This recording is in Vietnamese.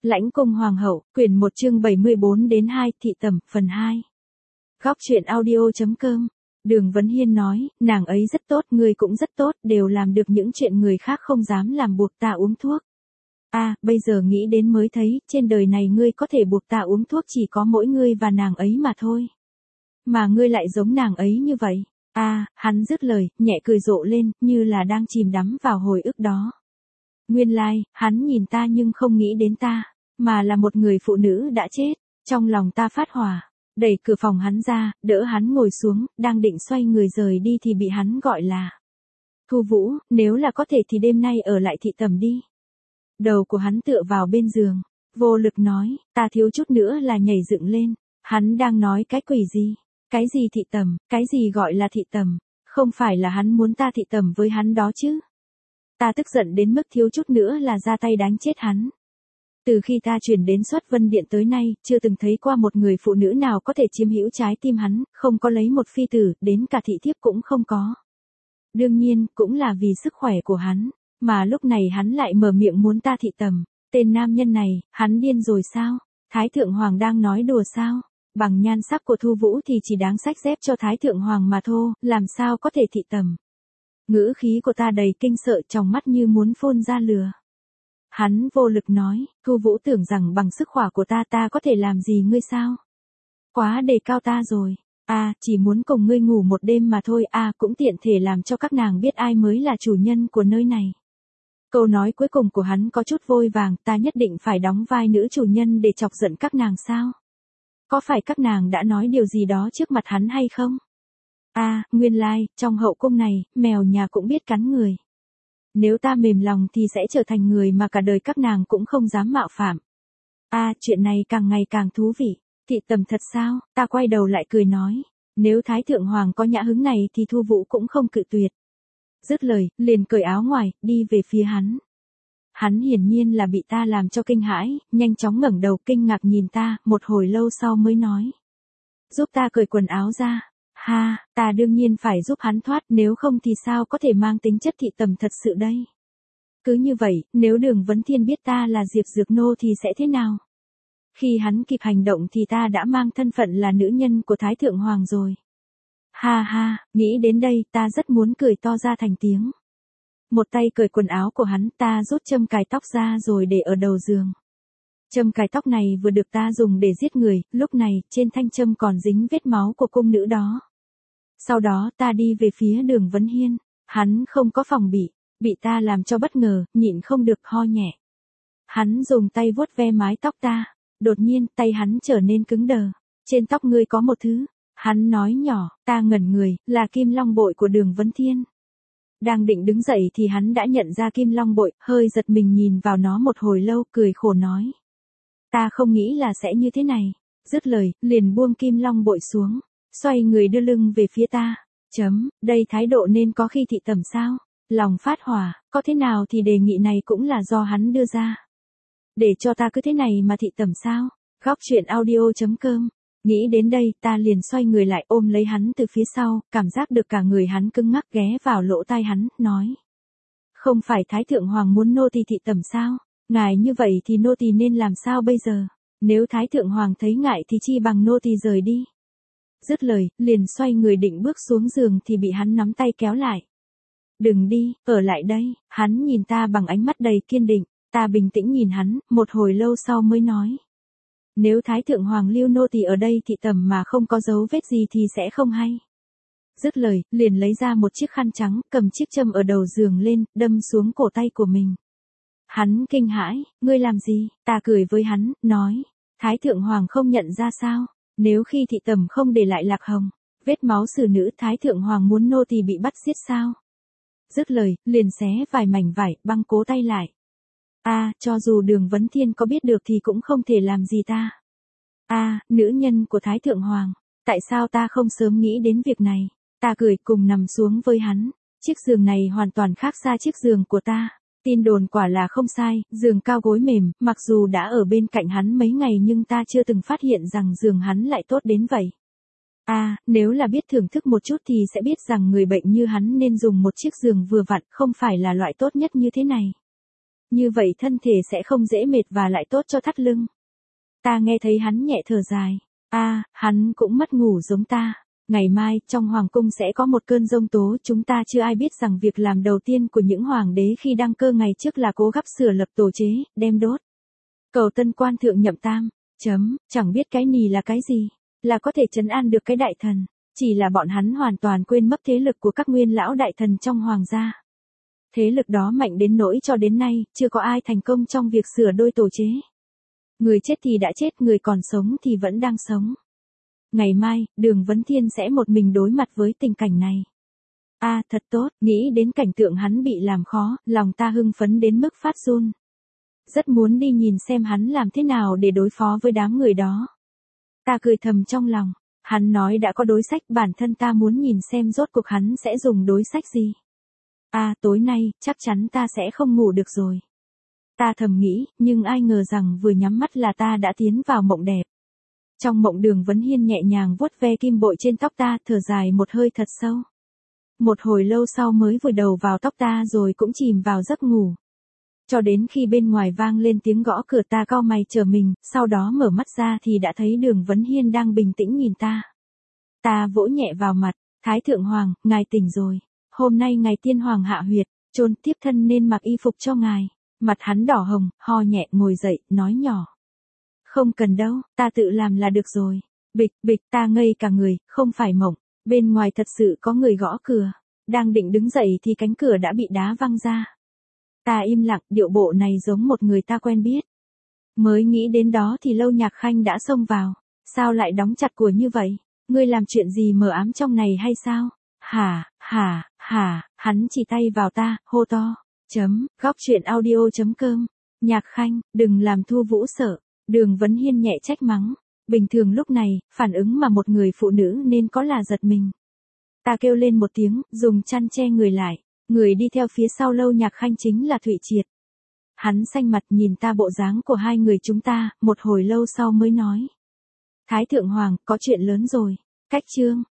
Lãnh cung hoàng hậu, quyển 1 chương 74-2, thị tẩm, phần 2. Góc truyện audio.com. Đường Vấn Hiên nói, nàng ấy rất tốt, ngươi cũng rất tốt, đều làm được những chuyện người khác không dám làm, buộc ta uống thuốc. Bây giờ nghĩ đến mới thấy, trên đời này ngươi có thể buộc ta uống thuốc chỉ có mỗi ngươi và nàng ấy mà thôi. Mà ngươi lại giống nàng ấy như vậy. Hắn dứt lời, nhẹ cười rộ lên, như là đang chìm đắm vào hồi ức đó. Nguyên lai, hắn nhìn ta nhưng không nghĩ đến ta, mà là một người phụ nữ đã chết. Trong lòng ta phát hỏa, đẩy cửa phòng hắn ra, đỡ hắn ngồi xuống, đang định xoay người rời đi thì bị hắn gọi là. Thu Vũ, nếu là có thể thì đêm nay ở lại thị tẩm đi. Đầu của hắn tựa vào bên giường, vô lực nói, ta thiếu chút nữa là nhảy dựng lên. Hắn đang nói cái quỷ gì? Cái gì thị tẩm, cái gì gọi là thị tẩm? Không phải là hắn muốn ta thị tẩm với hắn đó chứ? Ta tức giận đến mức thiếu chút nữa là ra tay đánh chết hắn. Từ khi ta chuyển đến Xuất Vân Điện tới nay, chưa từng thấy qua một người phụ nữ nào có thể chiếm hữu trái tim hắn, không có lấy một phi tử, đến cả thị thiếp cũng không có. Đương nhiên, cũng là vì sức khỏe của hắn, mà lúc này hắn lại mở miệng muốn ta thị tẩm. Tên nam nhân này, hắn điên rồi sao? Thái Thượng Hoàng đang nói đùa sao? Bằng nhan sắc của Thu Vũ thì chỉ đáng xách dép cho Thái Thượng Hoàng mà thôi, làm sao có thể thị tẩm. Ngữ khí của ta đầy kinh sợ, trong mắt như muốn phun ra lửa. Hắn vô lực nói, Thu Vũ tưởng rằng bằng sức khỏe của ta có thể làm gì ngươi sao? Quá đề cao ta rồi. Chỉ muốn cùng ngươi ngủ một đêm mà thôi, cũng tiện thể làm cho các nàng biết ai mới là chủ nhân của nơi này. Câu nói cuối cùng của hắn có chút vội vàng, ta nhất định phải đóng vai nữ chủ nhân để chọc giận các nàng sao? Có phải các nàng đã nói điều gì đó trước mặt hắn hay không? Nguyên lai, trong hậu cung này, mèo nhà cũng biết cắn người. Nếu ta mềm lòng thì sẽ trở thành người mà cả đời các nàng cũng không dám mạo phạm. Chuyện này càng ngày càng thú vị. Thị tẩm thật sao? Ta quay đầu lại cười nói. Nếu Thái Thượng Hoàng có nhã hứng này thì Thu Vũ cũng không cự tuyệt. Dứt lời, liền cởi áo ngoài, đi về phía hắn. Hắn hiển nhiên là bị ta làm cho kinh hãi, nhanh chóng ngẩng đầu kinh ngạc nhìn ta, một hồi lâu sau mới nói. Giúp ta cởi quần áo ra. Ta đương nhiên phải giúp hắn thoát, nếu không thì sao có thể mang tính chất thị tẩm thật sự đây. Cứ như vậy, nếu Đường Vấn Thiên biết ta là Diệp Dược Nô thì sẽ thế nào? Khi hắn kịp hành động thì ta đã mang thân phận là nữ nhân của Thái Thượng Hoàng rồi. Nghĩ đến đây ta rất muốn cười to ra thành tiếng. Một tay cởi quần áo của hắn, ta rút châm cài tóc ra rồi để ở đầu giường. Châm cài tóc này vừa được ta dùng để giết người, lúc này, trên thanh châm còn dính vết máu của cung nữ đó. Sau đó ta đi về phía Đường Vấn Hiên, hắn không có phòng bị ta làm cho bất ngờ, nhịn không được ho nhẹ. Hắn dùng tay vuốt ve mái tóc ta, đột nhiên tay hắn trở nên cứng đờ. Trên tóc ngươi có một thứ, hắn nói nhỏ, ta ngẩn người, là kim long bội của Đường Vấn Thiên. Đang định đứng dậy thì hắn đã nhận ra kim long bội, hơi giật mình nhìn vào nó một hồi lâu, cười khổ nói. Ta không nghĩ là sẽ như thế này. Dứt lời, liền buông kim long bội xuống, xoay người đưa lưng về phía ta. Đây thái độ nên có khi thị tẩm sao? Lòng phát hỏa, có thế nào thì đề nghị này cũng là do hắn đưa ra. Để cho ta cứ thế này mà thị tẩm sao? Góc truyện audio.com. Nghĩ đến đây, ta liền xoay người lại ôm lấy hắn từ phía sau, cảm giác được cả người hắn cứng ngắc ghé vào lỗ tai hắn, nói. Không phải Thái Thượng Hoàng muốn nô tỳ thị tẩm sao? Ngài như vậy thì nô tỳ nên làm sao bây giờ? Nếu Thái Thượng Hoàng thấy ngại thì chi bằng nô tỳ rời đi. Dứt lời, liền xoay người định bước xuống giường thì bị hắn nắm tay kéo lại. Đừng đi, ở lại đây. Hắn nhìn ta bằng ánh mắt đầy kiên định, ta bình tĩnh nhìn hắn, một hồi lâu sau mới nói. Nếu Thái Thượng Hoàng lưu nô tỳ ở đây thị tẩm mà không có dấu vết gì thì sẽ không hay. Dứt lời, liền lấy ra một chiếc khăn trắng, cầm chiếc châm ở đầu giường lên, đâm xuống cổ tay của mình. Hắn kinh hãi, ngươi làm gì? Ta cười với hắn, nói. Thái Thượng Hoàng không nhận ra sao? Nếu khi thị tẩm không để lại lạc hồng, vết máu xử nữ, Thái Thượng Hoàng muốn nô tỳ bị bắt giết sao? Dứt lời, liền xé vài mảnh vải, băng cố tay lại. Cho dù Đường Vấn Thiên có biết được thì cũng không thể làm gì ta. Nữ nhân của Thái Thượng Hoàng, tại sao ta không sớm nghĩ đến việc này? Ta cười cùng nằm xuống với hắn. Chiếc giường này hoàn toàn khác xa chiếc giường của ta. Tin đồn quả là không sai, giường cao gối mềm, mặc dù đã ở bên cạnh hắn mấy ngày nhưng ta chưa từng phát hiện rằng giường hắn lại tốt đến vậy. Nếu là biết thưởng thức một chút thì sẽ biết rằng người bệnh như hắn nên dùng một chiếc giường vừa vặn, không phải là loại tốt nhất như thế này. Như vậy thân thể sẽ không dễ mệt và lại tốt cho thắt lưng. Ta nghe thấy hắn nhẹ thở dài. Hắn cũng mất ngủ giống ta. Ngày mai, trong hoàng cung sẽ có một cơn giông tố, chúng ta chưa ai biết rằng việc làm đầu tiên của những hoàng đế khi đăng cơ ngày trước là cố gắng sửa lập tổ chế, đem đốt. Cầu tân quan thượng nhậm tam. Chẳng biết cái nì là cái gì, là có thể trấn an được cái đại thần. Chỉ là bọn hắn hoàn toàn quên mất thế lực của các nguyên lão đại thần trong hoàng gia. Thế lực đó mạnh đến nỗi cho đến nay, chưa có ai thành công trong việc sửa đôi tổ chế. Người chết thì đã chết, người còn sống thì vẫn đang sống. Ngày mai, Đường Vấn Thiên sẽ một mình đối mặt với tình cảnh này. Thật tốt, nghĩ đến cảnh tượng hắn bị làm khó, lòng ta hưng phấn đến mức phát run. Rất muốn đi nhìn xem hắn làm thế nào để đối phó với đám người đó. Ta cười thầm trong lòng, hắn nói đã có đối sách, bản thân ta muốn nhìn xem rốt cuộc hắn sẽ dùng đối sách gì. Tối nay, chắc chắn ta sẽ không ngủ được rồi. Ta thầm nghĩ, nhưng ai ngờ rằng vừa nhắm mắt là ta đã tiến vào mộng đẹp. Trong mộng Đường Vấn Hiên nhẹ nhàng vuốt ve kim bội trên tóc ta, thở dài một hơi thật sâu. Một hồi lâu sau mới vùi đầu vào tóc ta rồi cũng chìm vào giấc ngủ. Cho đến khi bên ngoài vang lên tiếng gõ cửa, ta cau mày chờ mình, sau đó mở mắt ra thì đã thấy Đường Vấn Hiên đang bình tĩnh nhìn ta. Ta vỗ nhẹ vào mặt, Thái Thượng Hoàng, ngài tỉnh rồi. Hôm nay ngài tiên hoàng hạ huyệt, chôn tiếp thân nên mặc y phục cho ngài. Mặt hắn đỏ hồng, ho nhẹ ngồi dậy, nói nhỏ. Không cần đâu, ta tự làm là được rồi. Bịch, bịch, ta ngây cả người, không phải mộng. Bên ngoài thật sự có người gõ cửa. Đang định đứng dậy thì cánh cửa đã bị đá văng ra. Ta im lặng, điệu bộ này giống một người ta quen biết. Mới nghĩ đến đó thì Lâu Nhạc Khanh đã xông vào. Sao lại đóng chặt cửa như vậy? Ngươi làm chuyện gì mờ ám trong này hay sao? Hắn chỉ tay vào ta, hô to. Góc truyện audio.com. Nhạc Khanh, đừng làm Thu Vũ sợ. Đường Vấn Hiên nhẹ trách mắng. Bình thường lúc này, phản ứng mà một người phụ nữ nên có là giật mình. Ta kêu lên một tiếng, dùng chăn che người lại. Người đi theo phía sau Lâu Nhạc Khanh chính là Thụy Triệt. Hắn xanh mặt nhìn ta, bộ dáng của hai người chúng ta, một hồi lâu sau mới nói. Thái Thượng Hoàng, có chuyện lớn rồi. Cách chương.